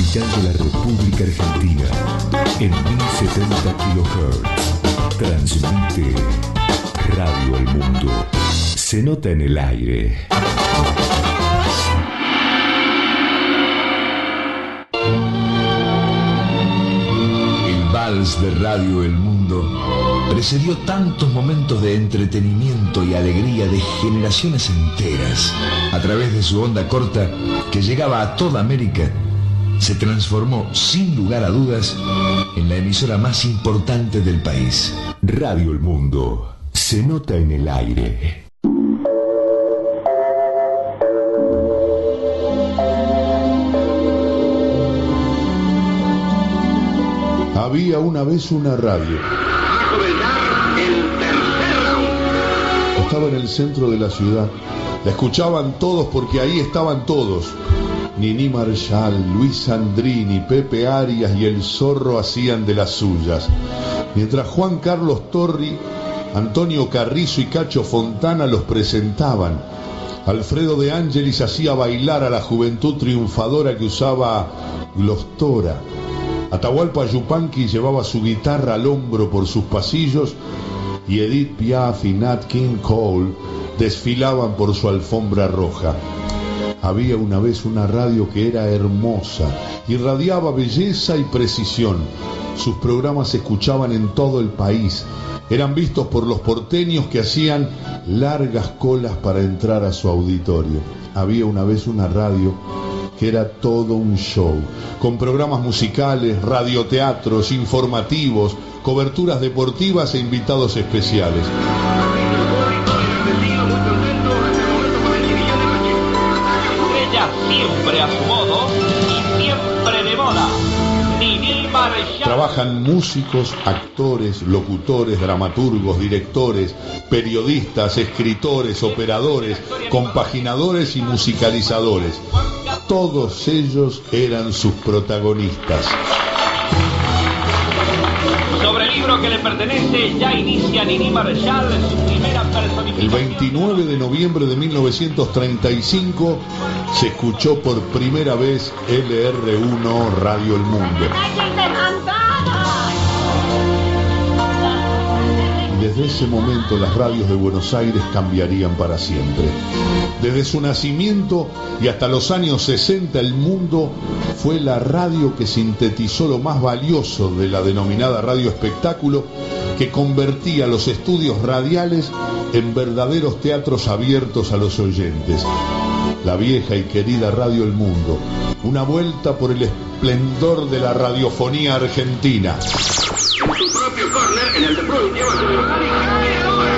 capital de la República Argentina, en 1070 kHz. Transmite Radio El Mundo. Se nota en el aire. El vals de Radio El Mundo precedió tantos momentos de entretenimiento y alegría de generaciones enteras. A través de su onda corta, que llegaba a toda América, se transformó, sin lugar a dudas, en la emisora más importante del país. Radio El Mundo. Se nota en el aire. Había una vez una radio. Estaba en el centro de la ciudad. La escuchaban todos porque ahí estaban todos. Nini Marshall, Luis Sandrini, Pepe Arias y el Zorro hacían de las suyas. Mientras Juan Carlos Torri, Antonio Carrizo y Cacho Fontana los presentaban. Alfredo de Ángelis hacía bailar a la juventud triunfadora que usaba Glostora. Atahualpa Yupanqui llevaba su guitarra al hombro por sus pasillos y Edith Piaf y Nat King Cole desfilaban por su alfombra roja. Había una vez una radio que era hermosa, irradiaba belleza y precisión. Sus programas se escuchaban en todo el país. Eran vistos por los porteños que hacían largas colas para entrar a su auditorio. Había una vez una radio que era todo un show, con programas musicales, radioteatros, informativos, coberturas deportivas e invitados especiales. Ella siempre a su modo y siempre de moda. Nini Marshall. Trabajan músicos, actores, locutores, dramaturgos, directores, periodistas, escritores, operadores, compaginadores y musicalizadores. Todos ellos eran sus protagonistas. Sobre el libro que le pertenece, ya inicia Nini Marshall su primera personificación. El 29 de noviembre de 1935 se escuchó por primera vez LR1 Radio El Mundo. Desde ese momento las radios de Buenos Aires cambiarían para siempre. Desde su nacimiento y hasta los años 60, El Mundo fue la radio que sintetizó lo más valioso de la denominada radio espectáculo, que convertía los estudios radiales en verdaderos teatros abiertos a los oyentes. La vieja y querida Radio El Mundo, una vuelta por el esplendor de la radiofonía argentina. En su propio córner, en el de Bruyne, lleva su velocidad y cambia ahora.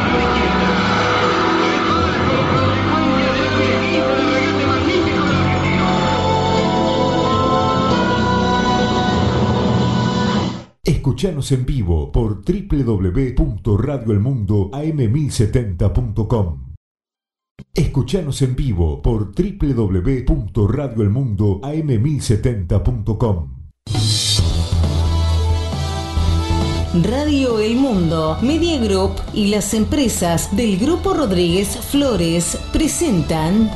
Escuchanos en vivo por www.radioelmundoam1070.com. Escuchanos en vivo por www.radioelmundoam1070.com. Radio El Mundo, Media Group y las empresas del Grupo Rodríguez Flores presentan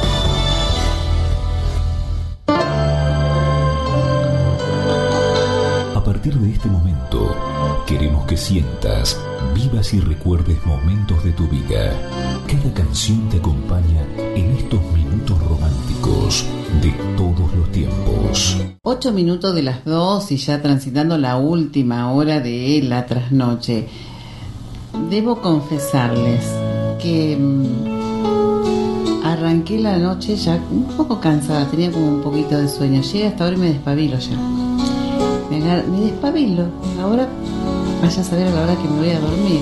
A partir de este momento, queremos que sientas, vivas y recuerdes momentos de tu vida. Cada canción te acompaña en estos minutos románticos de todos los tiempos. 8 minutos de las 2 y ya transitando la última hora de la trasnoche. Debo confesarles que arranqué la noche ya un poco cansada, tenía como un poquito de sueño. Llegué hasta ahora y me despabilo ya. Me despabilo. Ahora vaya a saber a la hora que me voy a dormir.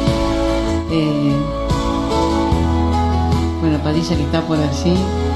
Bueno, Padilla, que está por allí,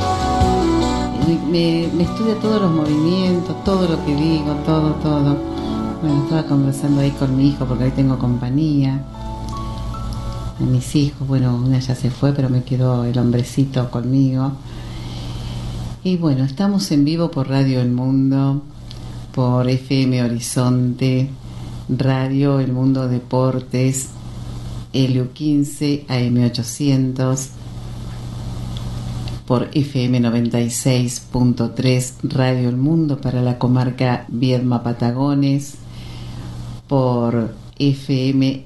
me estudia todos los movimientos, todo lo que digo, todo. Bueno, estaba conversando ahí con mi hijo porque ahí tengo compañía. De mis hijos, bueno, una ya se fue, pero me quedó el hombrecito conmigo. Y bueno, estamos en vivo por Radio El Mundo, por FM Horizonte, Radio El Mundo Deportes, LU15, AM800, por FM 96.3 Radio El Mundo para la comarca Viedma Patagones, por FM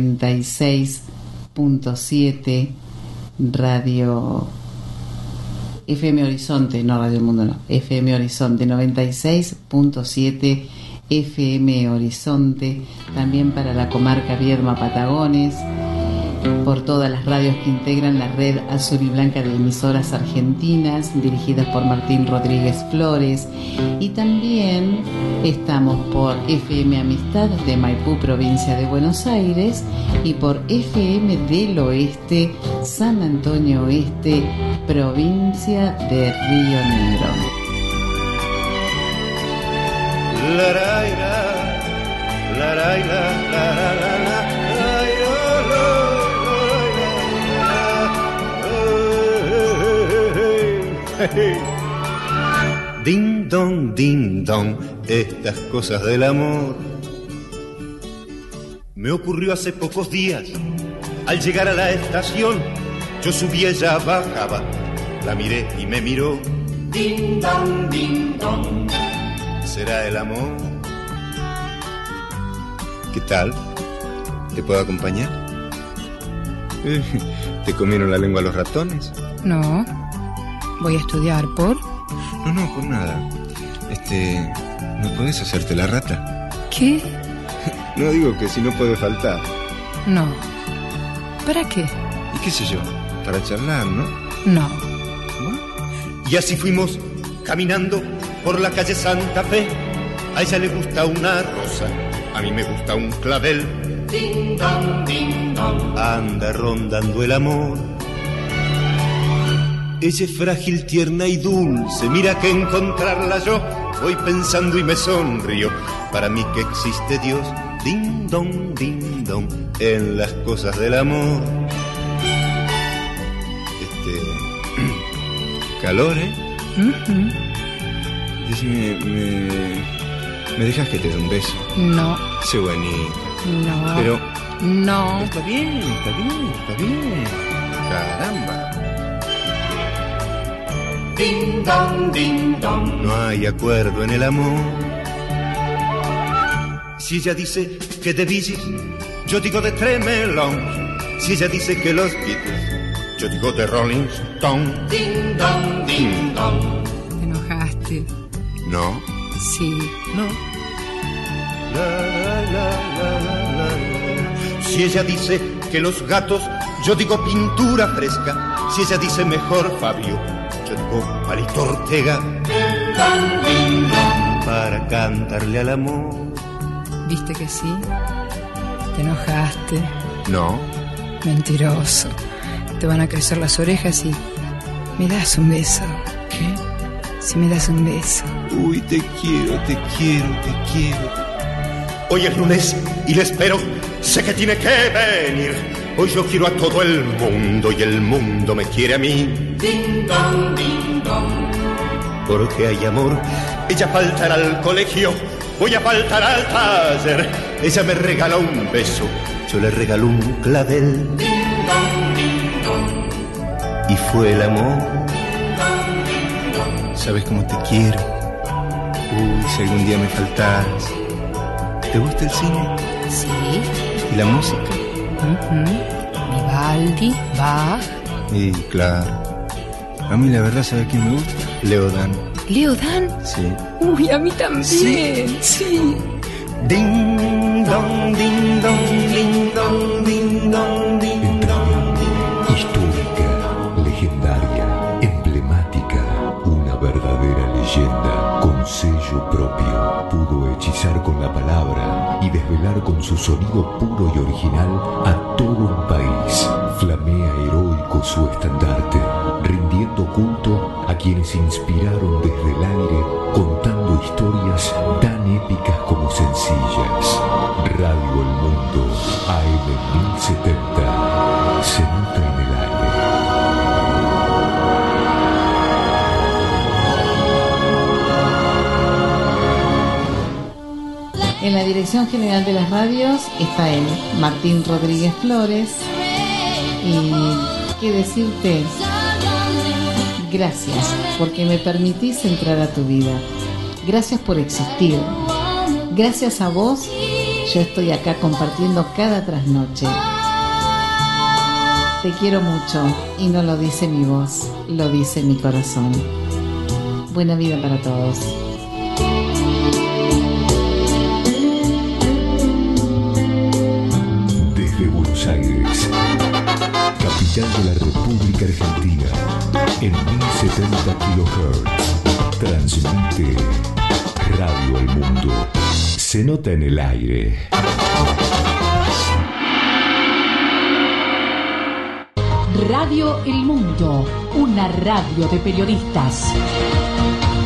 96.7 Radio FM Horizonte, no Radio El Mundo, no, FM Horizonte 96.7 FM Horizonte, también para la comarca Viedma Patagones, por todas las radios que integran la red azul y blanca de emisoras argentinas dirigidas por Martín Rodríguez Flores, y también estamos por FM Amistad de Maipú, provincia de Buenos Aires, y por FM del Oeste, San Antonio Oeste, provincia de Río Negro. Ding dong, estas cosas del amor. Me ocurrió hace pocos días. Al llegar a la estación, yo subí, ella bajaba. La miré y me miró. Ding dong. ¿Será el amor? ¿Qué tal? ¿Te puedo acompañar? ¿Te comieron la lengua los ratones? No. Voy a estudiar, ¿por? No, por nada. ¿No podés hacerte la rata? ¿Qué? No, digo que si no puede faltar. No. ¿Para qué? ¿Y qué sé yo? Para charlar, ¿no? No. Y así fuimos caminando por la calle Santa Fe. A ella le gusta una rosa, a mí me gusta un clavel. Ding dong. Anda rondando el amor. Ella es frágil, tierna y dulce. Mira que encontrarla yo voy pensando y me sonrío. Para mí que existe Dios. Ding dong, en las cosas del amor. Calor, ¿eh? Uh-huh. Decime, ¿me dejas que te dé un beso? No. Sé bonito. No. Pero... No. Está bien. Caramba. Ding dong. No hay acuerdo en el amor. Si ella dice que de Bee Gees, yo digo de Tremelón. Si ella dice que los Beatles, yo digo de Rolling Stone. Ding dong. ¿Te enojaste? No. Sí. No. La. Si ella dice que los gatos, yo digo pintura fresca. Si ella dice mejor Fabio, yo digo Palito Ortega. Para cantarle al amor. ¿Viste que sí? ¿Te enojaste? No. Mentiroso. Te van a crecer las orejas y... ¿Me das un beso? ¿Qué? Si me das un beso. Uy, te quiero. Hoy es lunes y le espero. Sé que tiene que venir. Hoy yo quiero a todo el mundo y el mundo me quiere a mí. Ding dong. Porque hay amor. Ella faltará al colegio, voy a faltar al taller. Ella me regaló un beso, yo le regalo un clavel. Ding dong. Y fue el amor. ¿Sabes cómo te quiero? Uy, si algún día me faltaras. ¿Te gusta el cine? Sí. ¿Y la música? Vivaldi, Bach. Y claro. A mí la verdad, ¿sabes quién me gusta? Leodan. ¿Leodan? Sí. Uy, a mí también. Sí. Ding dong. Histórica, legendaria, emblemática, una verdadera leyenda con sello propio. Pudo hechizar con la palabra y desvelar con su sonido puro y original a todo un país. Flamea heroico su estandarte, rindiendo culto a quienes inspiraron desde el aire, contando historias tan épicas como sencillas. Radio El Mundo, AM 1070, se nota en el aire. En la dirección general de las radios está él, Martín Rodríguez Flores. Y qué decirte, Gracias porque me permitís entrar a tu vida. Gracias por existir. Gracias a vos, yo estoy acá compartiendo cada trasnoche. Te quiero mucho y no lo dice mi voz, lo dice mi corazón. Buena vida para todos. Desde Buenos Aires, capital de la República Argentina, en 1070 kHz, transmite Radio El Mundo. Se nota en el aire. Radio El Mundo, una radio de periodistas.